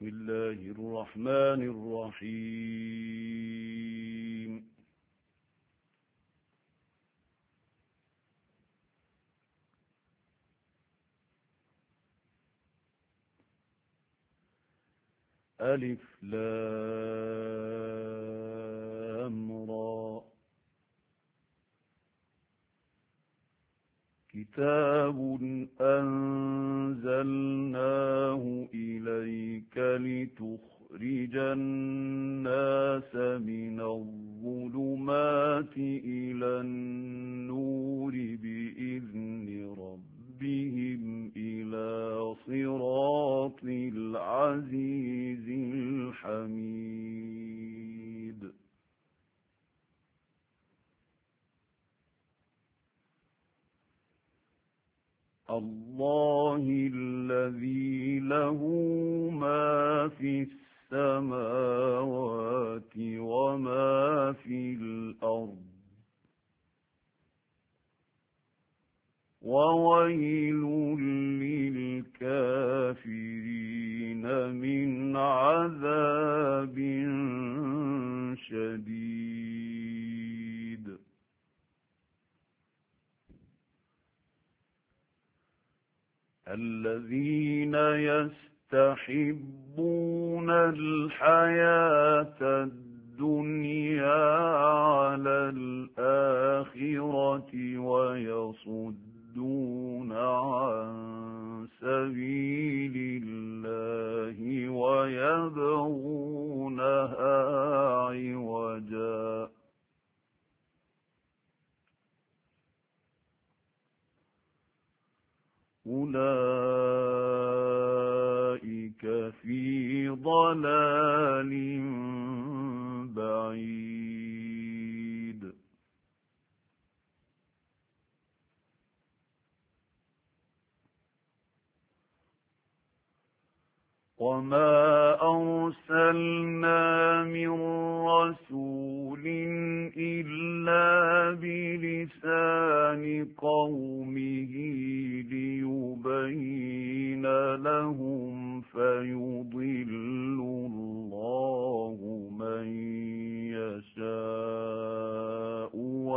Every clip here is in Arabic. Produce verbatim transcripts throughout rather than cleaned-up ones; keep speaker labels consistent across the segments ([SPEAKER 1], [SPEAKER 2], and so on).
[SPEAKER 1] بسم الله الرحمن الرحيم ألف لام را كتاب أنزلناه إليك لتخرج الناس من الظلمات إلى النور بإذن ربهم إلى صراط العزيز الحميد الله الذي له ما في السماوات وما في الأرض وويل للكافرين من عذاب شديد الذين يستحبون الحياة الدنيا على الآخرة ويصدون عن سبيل الله ويبغونها عوجا أولئك في ضلال بعيد وما أرسلنا من رسول إلا بلسان قومه ليبين لهم فيضل الله من يشاء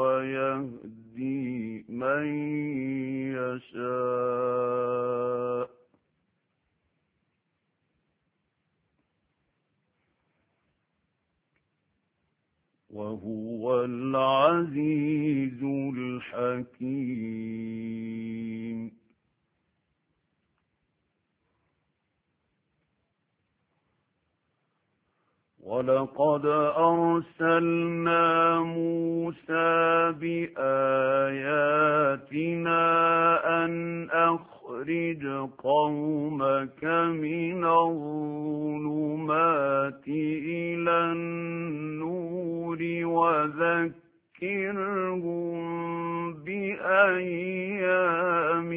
[SPEAKER 1] ويهدي من يشاء وهو العزيز الحكيم ولقد أرسلنا موسى بآياتنا أن أخرج قومك من الظلمات إلى النور وذكرهم بأيام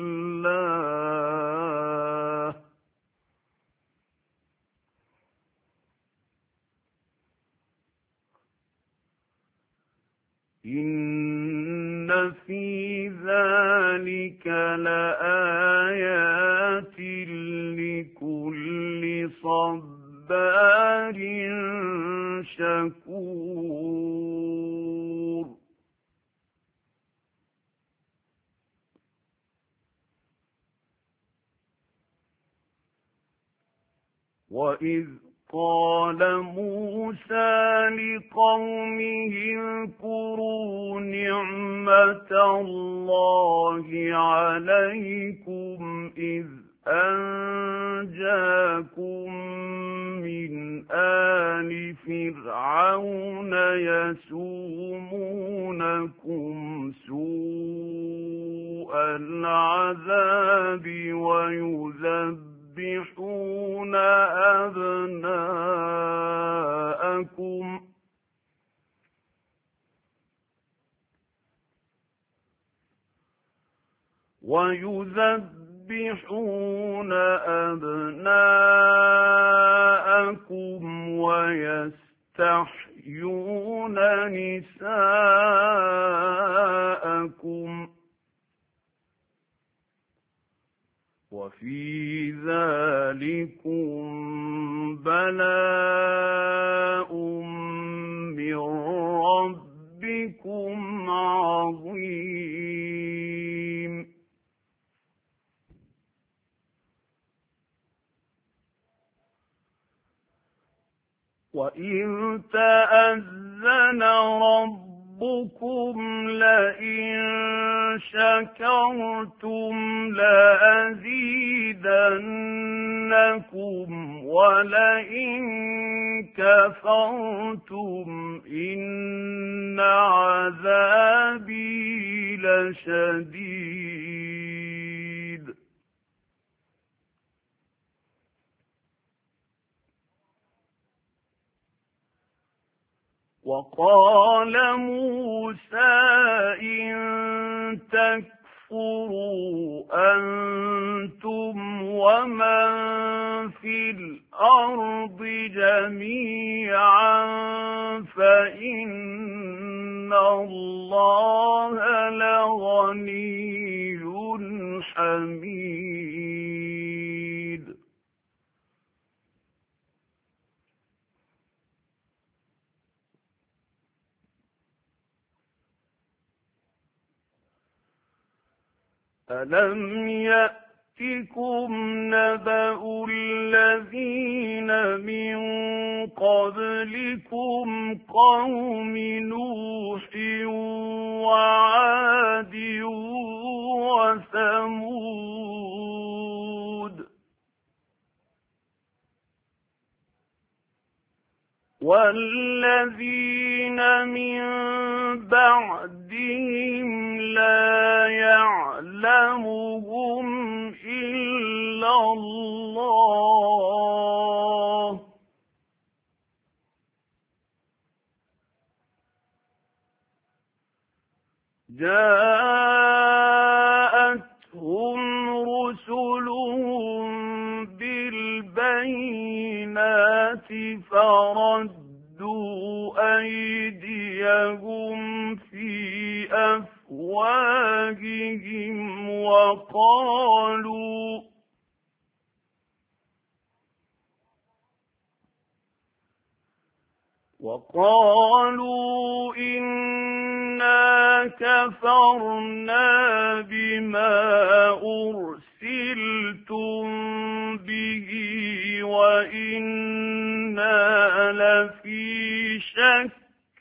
[SPEAKER 1] الله إن في ذلك لآيات لكل صبار شكور وإذ قال موسى لقومه اذكروا نعمة الله عليكم إذ أنجاكم من آل فرعون يسومونكم سوء العذاب ويذبحون يذبحون أبناءكم ويذبحون أبناءكم ويستحيون نساءكم وفي ذَلِكُمْ بَلَاءٌ مِّن رَّبِّكُمْ عَظِيمٌ وَإِذْ تَأَذَّنَ رَبُّكُمْ لَئِن شَكَرْتُمْ لَأَزِيدَنَّكُمْ وَلَئِن كَفَرْتُمْ إِنَّ عَذَابِي لَشَدِيدٌ وَقَالَ مُوسَىٰ إِن تَكْفُرُوا أَنتُمْ وَمَن فِي الْأَرْضِ جَمِيعًا فَإِنَّ اللَّهَ لَغَنِيٌّ حَمِيدٌ أَلَمْ يَأْتِكُمْ نَبَأُ الَّذِينَ مِن قَبْلِكُمْ قَوْمِ نُوحٍ وَعَادٍ وَثَمُودَ وَالَّذِينَ مِن بَعْدِهِمْ لَا يَعْلَمُهُمْ إِلَّا اللَّهُ جَاءَتْهُمْ رُسُلُهُم بِالْبَيِّنَاتِ فَرَدُّوا أَيْدِيَهُمْ فِي أَفْوَاهِهِمْ وَقَالُوا وَقَالُوا إِنَّا كَفَرْنَا بِمَا أُرْسِلْتُم بِهِ وَإِنَّا لَفِي شَكٍّ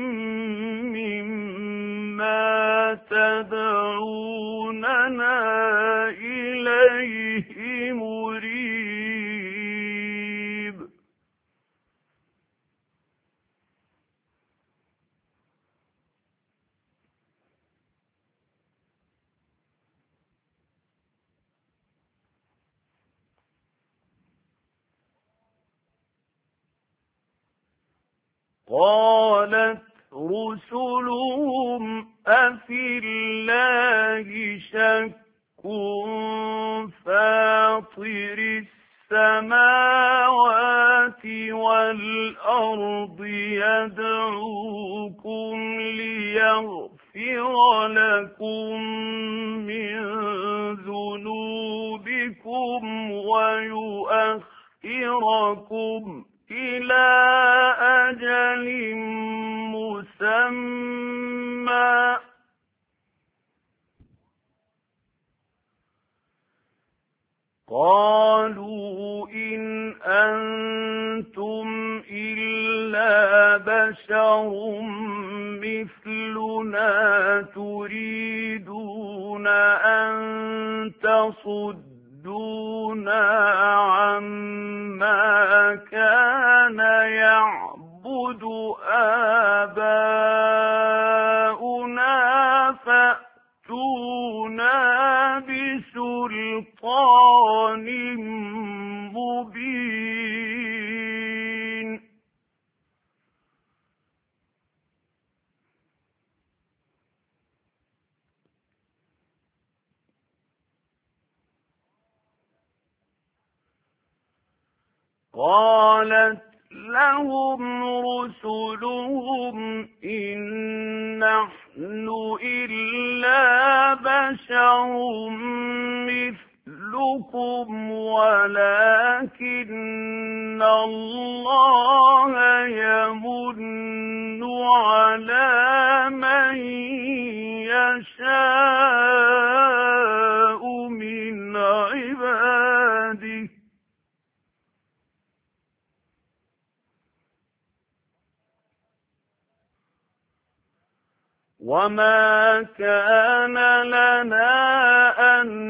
[SPEAKER 1] مِّمَّا تَدْعُونَنَا إِلَيْهِ مُرِيبٍ قَالَتْ رُسُلُهُمْ أَفِي اللَّهِ شَكٌّ فَاطِرِ السَّمَاوَاتِ وَالْأَرْضِ يَدْعُوكُمْ لِيَغْفِرَ لَكُم مِّن ذُنُوبِكُمْ وَيُؤَخِّرَكُمْ إِلَى أَجَلٍ مُّسَمًّى قَالُوا إِنْ أَنتُمْ إِلَّا بَشَرٌ مِّثْلُنَا تُرِيدُونَ أَن تَصُدُّونَا عَمَّا كَانَ يَعْبُدُ آبَاؤُنَا فَأْتُونَا بِسُلْطَانٍ مُّبِينٍ قَالَتْ لَهُمْ رُسُلُهُمْ إِن نَّحْنُ إِلَّا بَشَرٌ مِّثْلُكُمْ يعدكم ولكن الله يمن على من يشاء من عباده وما كان لنا أن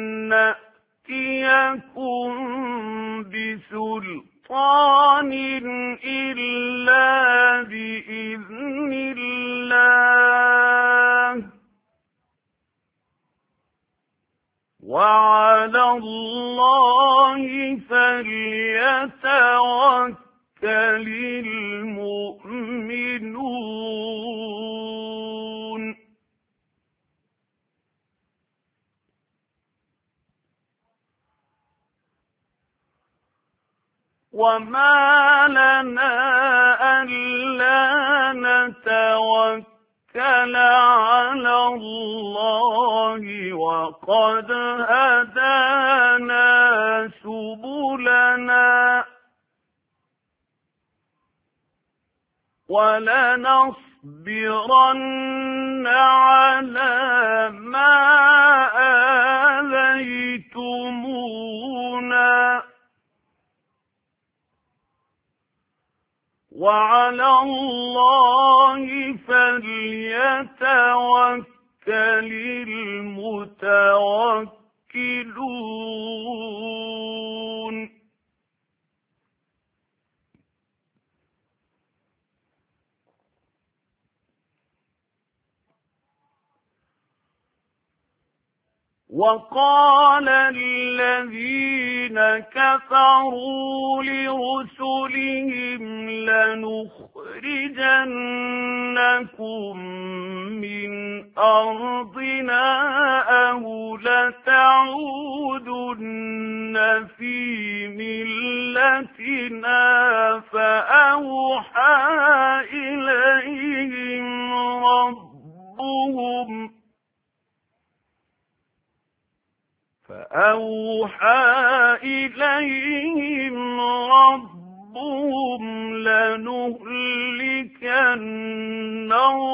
[SPEAKER 1] نأتيكم بسلطان إلا بإذن الله وعلى الله فليتوكل المؤمنون وما لنا ألا نتوكل على الله وقد هدانا سبلنا ولنصبرن على ما آذيتمونا وعلى الله فليتوكل المتوكلون وقال الذين كفروا لرسلهم لنخرجنكم من أرضنا أو لتعودن في ملتنا فأوحى إليهم ربهم فأوحى إليهم ربهم لنهلكن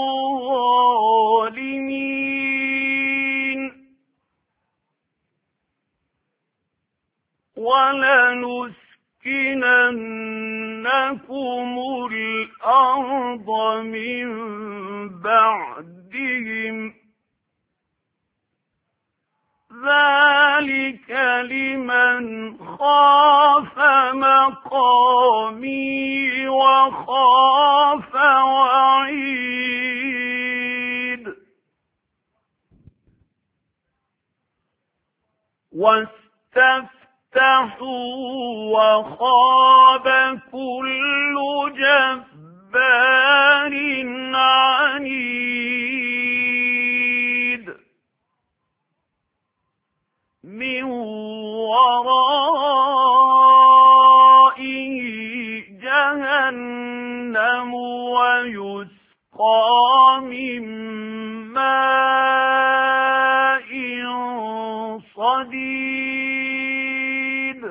[SPEAKER 1] الظالمين ولنسكننكم الأرض من بعدهم ذلك لمن خاف مقامي وخاف وعيد واستفتحوا وخاب كل جبار عنيد من ورائه جهنم ويسقى من ماء صديد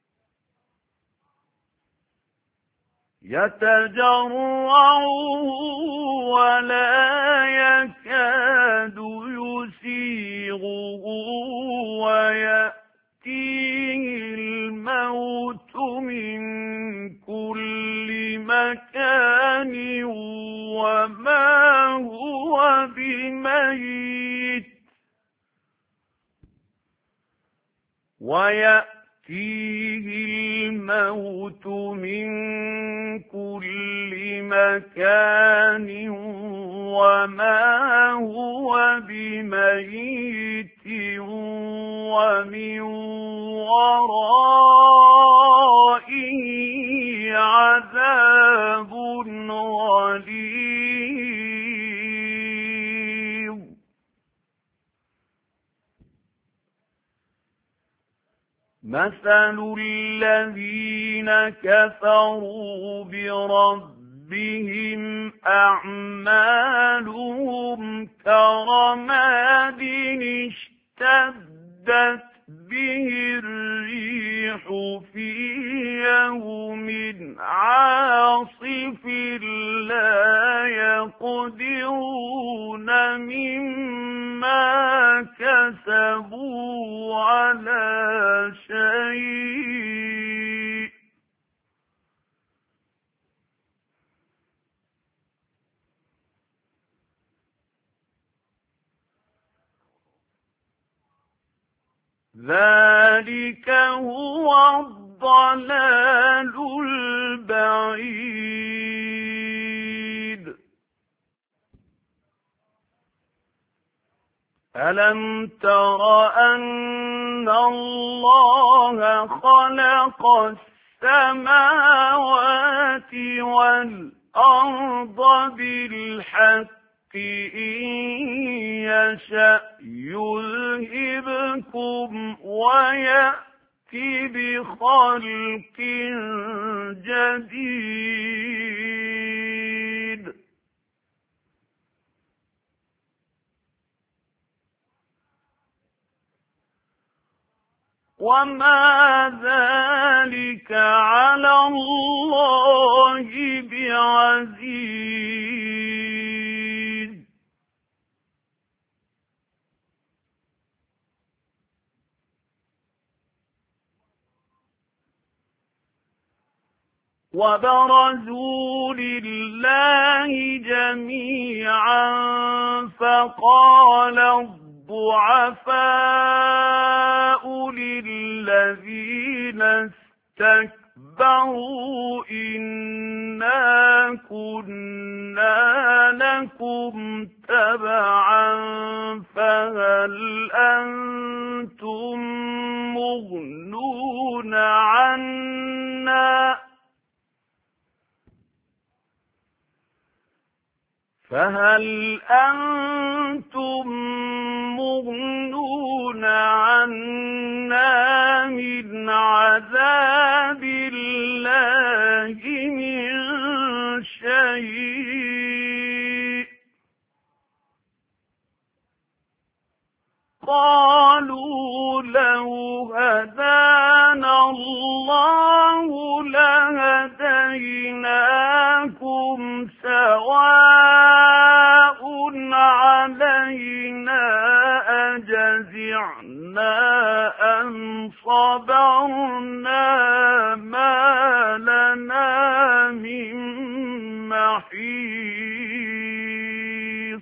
[SPEAKER 1] يتجرعه ولا يكاد يسيغه ويأتيه الموت من كل مكان وما هو بميت ويأتيه الموت من كل مكان وما هو بميت ومن ورائه عذاب غليظ مثل الذين كفروا بربهم أعمالهم كرماد اشتدت به الريح في يوم عاصف لا يقدرون مما كسبوا على شيء ذلك هو الضلال البعيد ألم تر أن الله خلق السماوات والأرض بالحق إن يشأ يذهبكم ويأتي بخلق جديد وما ذلك على الله بعزيز وبرزوا لله جميعا فقال الضعفاء للذين استكبروا إنا كنا لكم تبعا فهل أنتم مغنون عنا فهل أنتم مغنون عنا من عذاب الله من شيء قالوا لو هدانا الله لهديناكم سواء علينا أجزعنا أم صبرنا ما لنا من محيص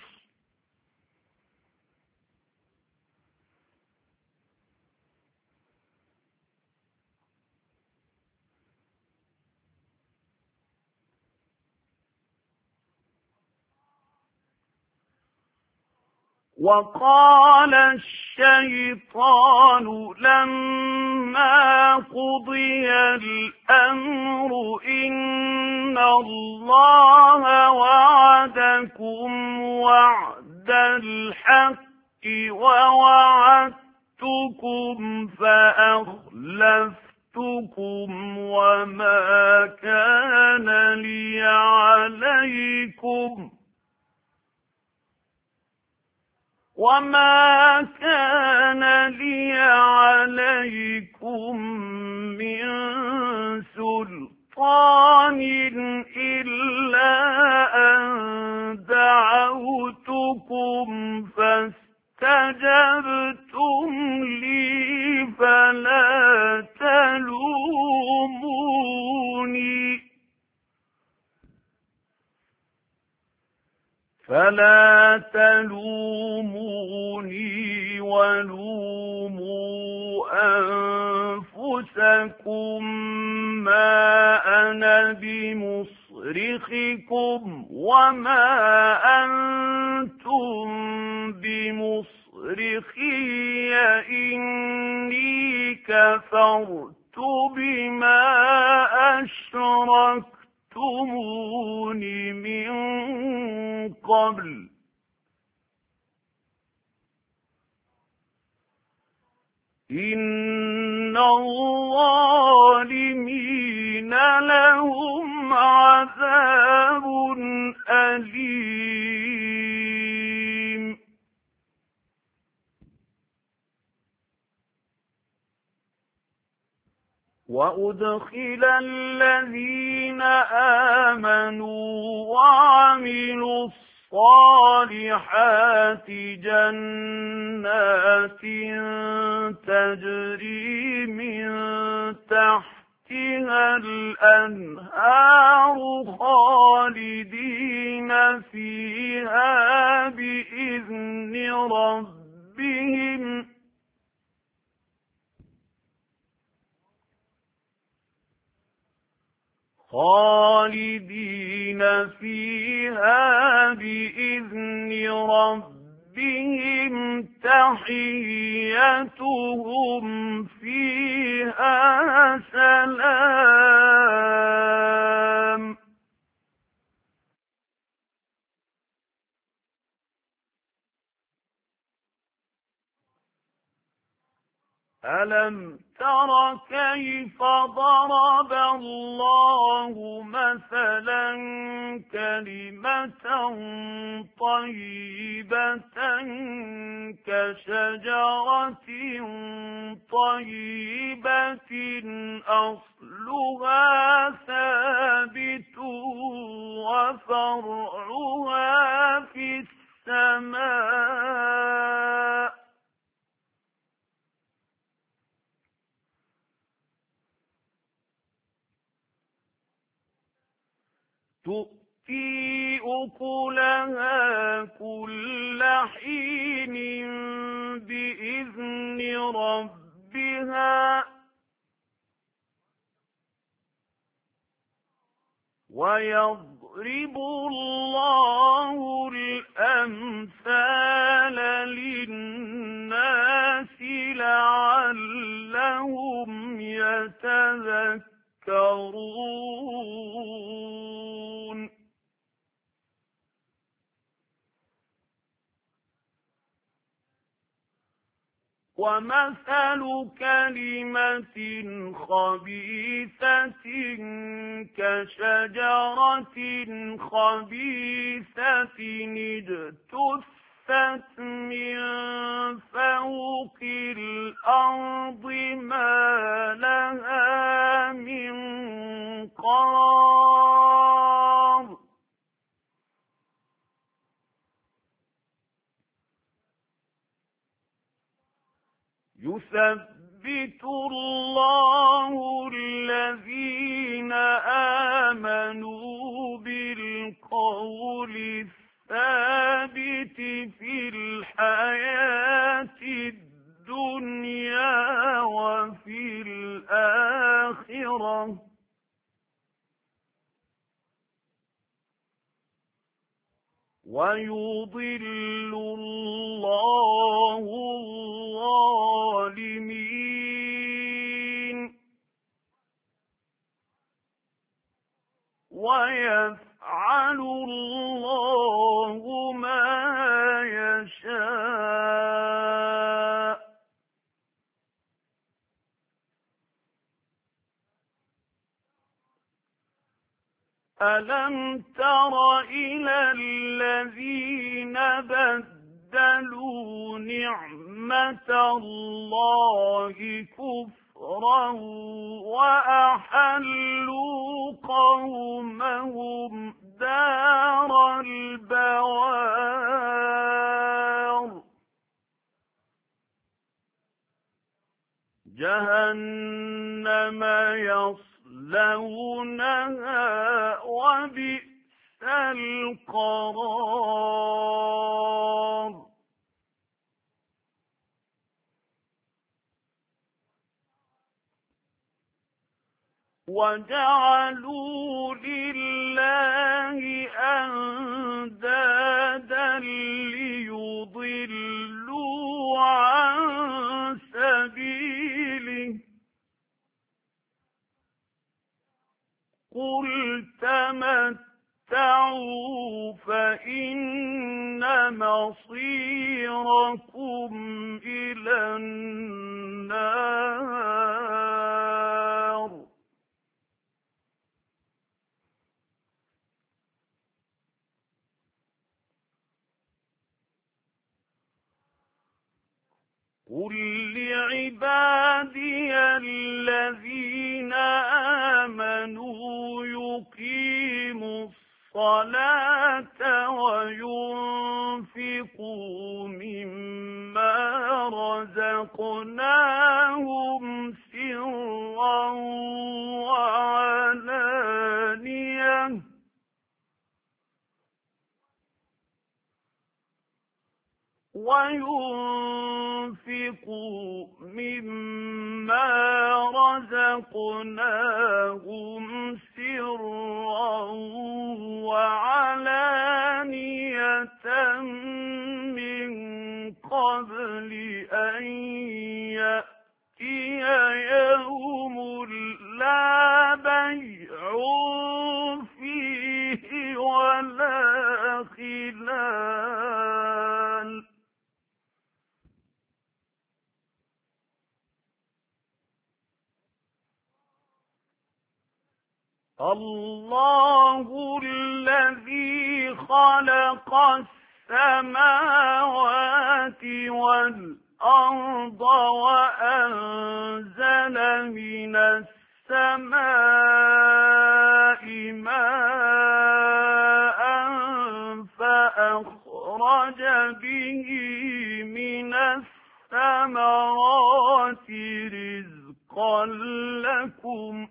[SPEAKER 1] وقال الشيطان لما قضي الأمر إن الله وعدكم وعد الحق ووعدتكم فأخلفتكم وما كان لي عليكم وما كان لي عليكم من سلطان إلا أن دعوتكم فاستجبتم لي فلا تلوموني فلا تلوموني ولوموا أنفسكم ما أنا بمصرخكم وما أنتم بمصرخي إني كفرت بما أشركتمون من قبل إن الظالمين لهم عذاب أليم وأدخل الذين آمنوا وعملوا الصالحات جنات تجري من تحتها الأنهار خالدين فيها بإذن ربهم خالدين فيها بإذن ربهم تحيتهم فيها سلام. ألم تر كيف ضرب الله مثلا كلمة طيبة كشجرة طيبة أصلها ثابت وفرعها في السماء تؤتي أكلها كل حين بإذن ربها ويضرب الله الأمثال للناس لعلهم يتذكرون. ومثل كلمة خبيثة كشجرة خبيثة اجتثت من فوق الأرض ما لها من قرار. يثبت الله الذين آمنوا بالقول الثابت في الحياة الدنيا وفي الآخرة ويضل الله الظالمين ويفعل الله ما يشاء. ألم تر إلى الذين بدلوا نعمة الله كفرا وأحلوا قومهم دار البوار جهنم يصلونها وبئس القرار. وجعلوا لله أندادا ليضلوا عن سبيله قل تمتعوا فإن مصيركم إلى النار. قل لعبادي الذين سرا وعلانية وينفقوا مما رزقناهم سرا وعلانية من قبل أن يأتي يوم لا بيع فيه ولا خلال الله الذي خلق السماوات والأرض وأنزل من السماء ماء فأخرج به من الثمرات رزقا لكم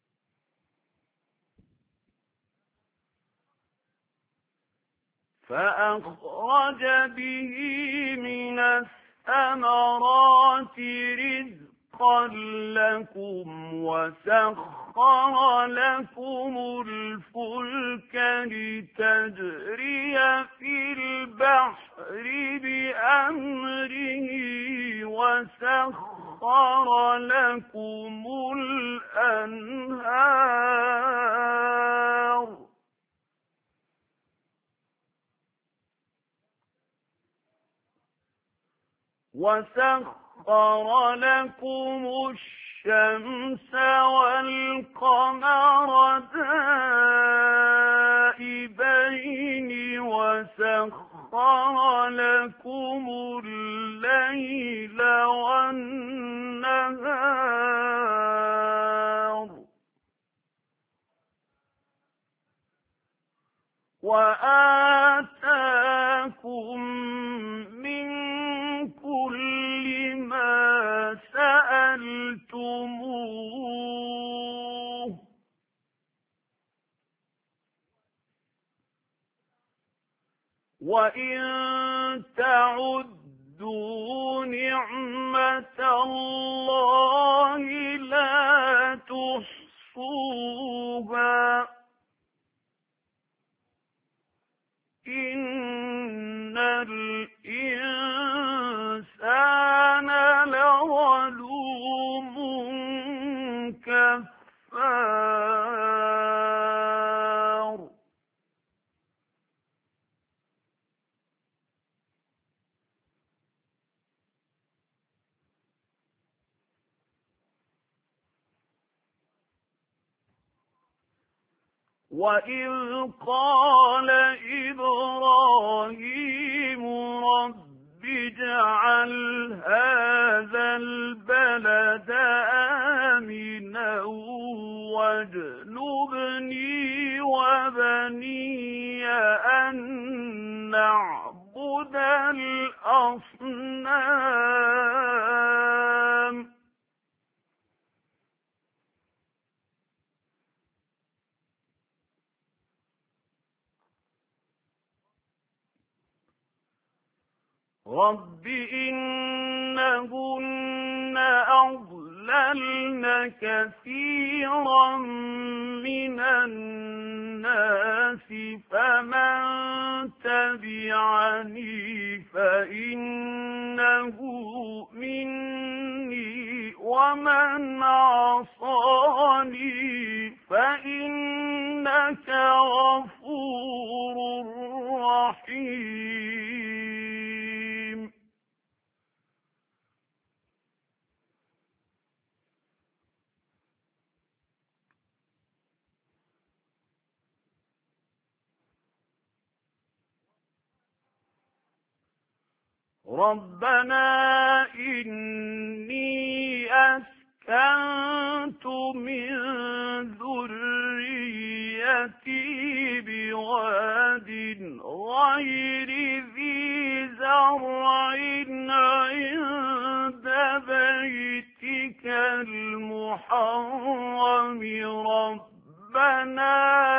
[SPEAKER 1] فأخرج به من الثمرات رزقا لكم وسخر لكم الفلك لتجري في البحر بأمره وسخر لكم الأنهار وسخر لكم الشمس والقمر دائبين وسخر لكم الليل والنهار وآتاكم من كل ما سألتموه وإن تعدوا نعمة الله لا تحصوها إن الإنسان لظلوم كفار وإذ قال إبراهيم رب اجعل هذا البلد آمنا واجنبني وبني أن نعبد الأصنام رب إنهن أضللن كثيرا من الناس فمن تبعني فإنه مني ومن عصاني فإنك غفور رحيم ربنا إني أسكنت من ذريتي بواد غير ذي زرع عند بيتك المحرم المحرم ربنا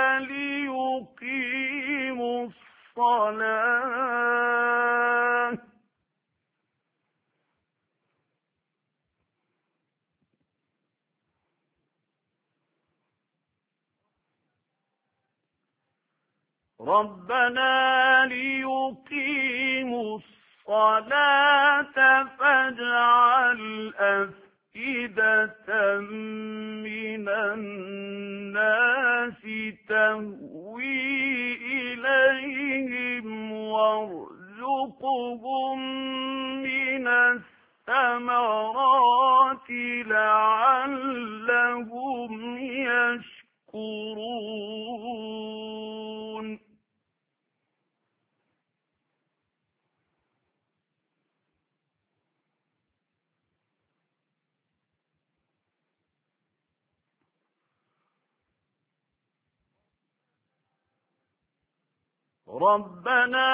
[SPEAKER 1] ليقيموا الصلاة ربنا ليقيموا الصلاة فاجعل أفئدة من الناس تهوي إليهم وارزقهم من الثمرات لعلهم يشكرون ربنا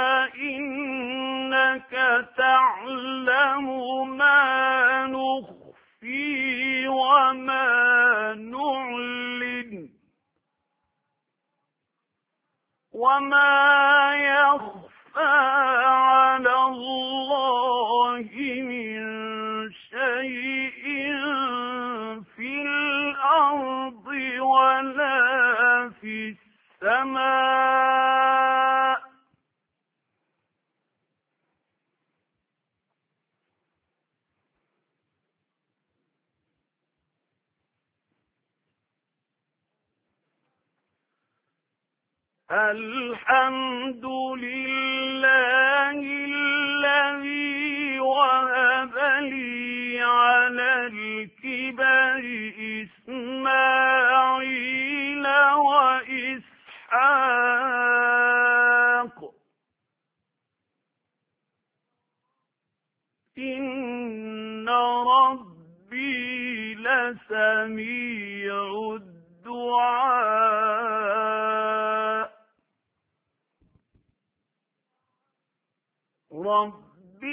[SPEAKER 1] إنك تعلم ما نخفي وما نعلن وما يخفى على الله من شيء في الأرض ولا في السماء الحمد لله الذي وهب لي على الكبر إسماعيل وإسحاق إن ربي لسميع الدعاء رب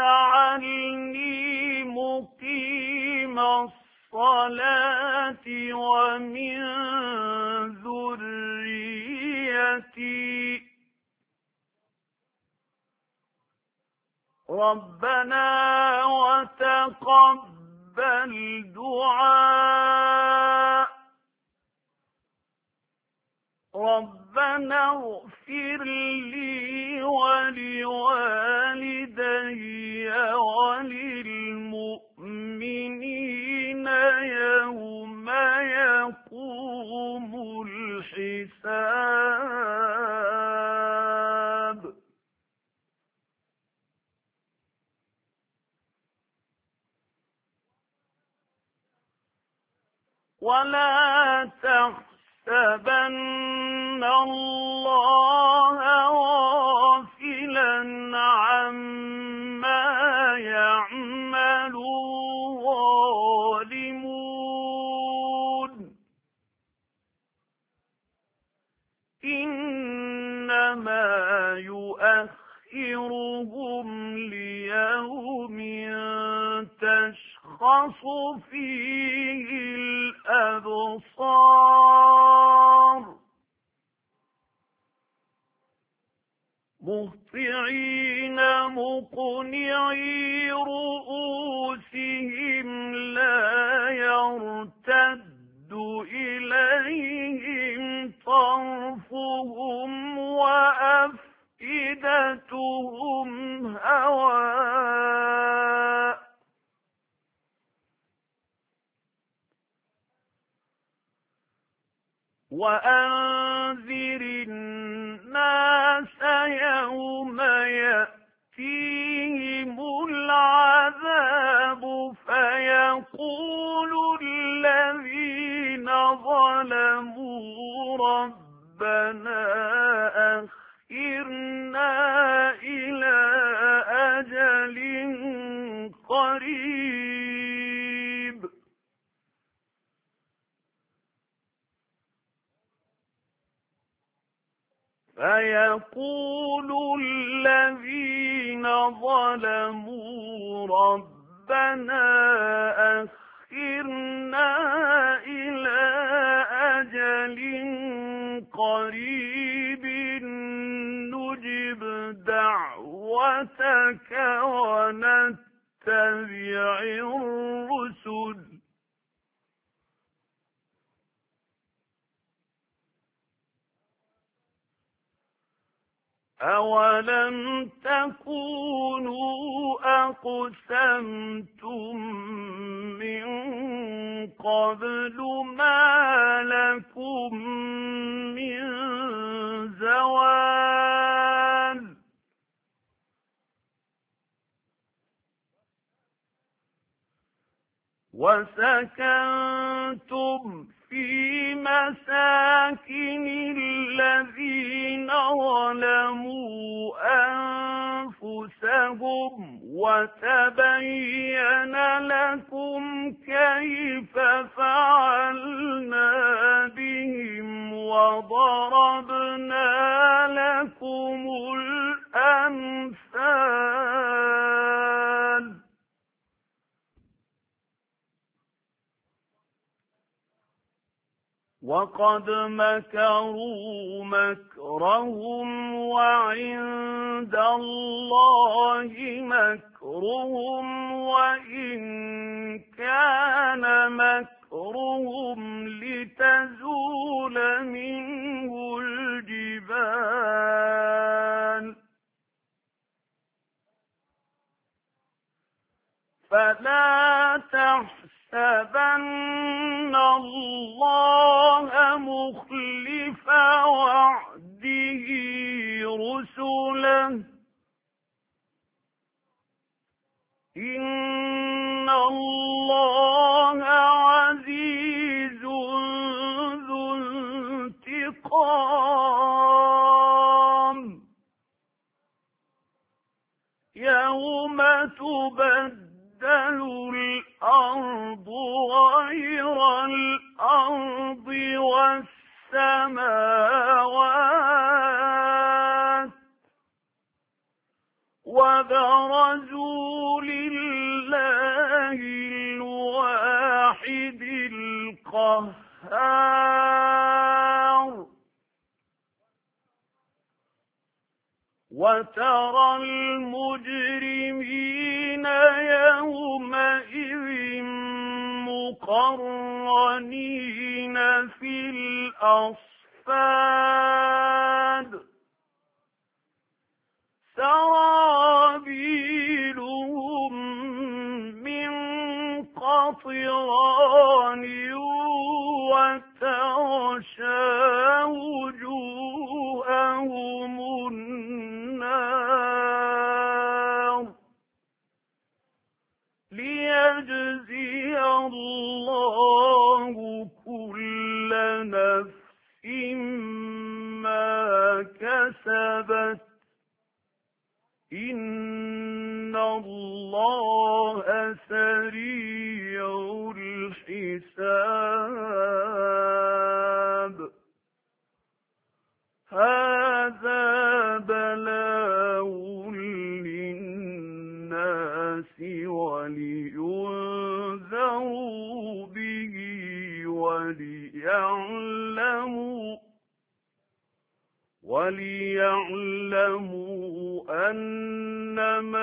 [SPEAKER 1] اجعلني مقيم الصلاة ومن ذريتي ربنا وتقبل دعاء ربنا اغفر لي ولوالدي وللمؤمنين يوم يقوم الحساب ولا تحسبن الله غافلا عما يعمل الظالمون إنما يؤخرهم ليوم تشخص فيه الأبصار مهطعين مقنعي رؤوسهم لا يرتد إليهم طرفهم وأفئدتهم هواء وأنذر الناس يوم يأتيهم العذاب فيقول الذين ظلموا ربنا أخرنا إلى أجل قريب فيقول الذين ظلموا ربنا أخرنا أخرنا إلى أجل قريب نجب دعوتك ونتبع الرسل أولم تكونوا أقسمتم من قبل ما لكم من زوال وسكنتم في مساكن الذين ظلموا أنفسهم وتبين لكم كيف فعلنا بهم وضربنا لكم الأمثال وقد مكروا مكرهم وعند الله مكرهم وإن كان مكرهم لتزول منه الجبال فلا تحسبن الله مخلف وعده رسله إن الله عزيز ذو انتقام يوم تبدل الأرض غير الأرض والسماوات وبرزوا لله الواحد القهار وترى المجرمين يومئذ مقرنين في الأصفاد سرابيلهم من قطران وتغشى وجوههم النار ليجزي الله كل نفس ما كسبت إن الله سريع الحساب هذا بلاغ للناس ولينذروا به وليعلموا وليعلموا أنما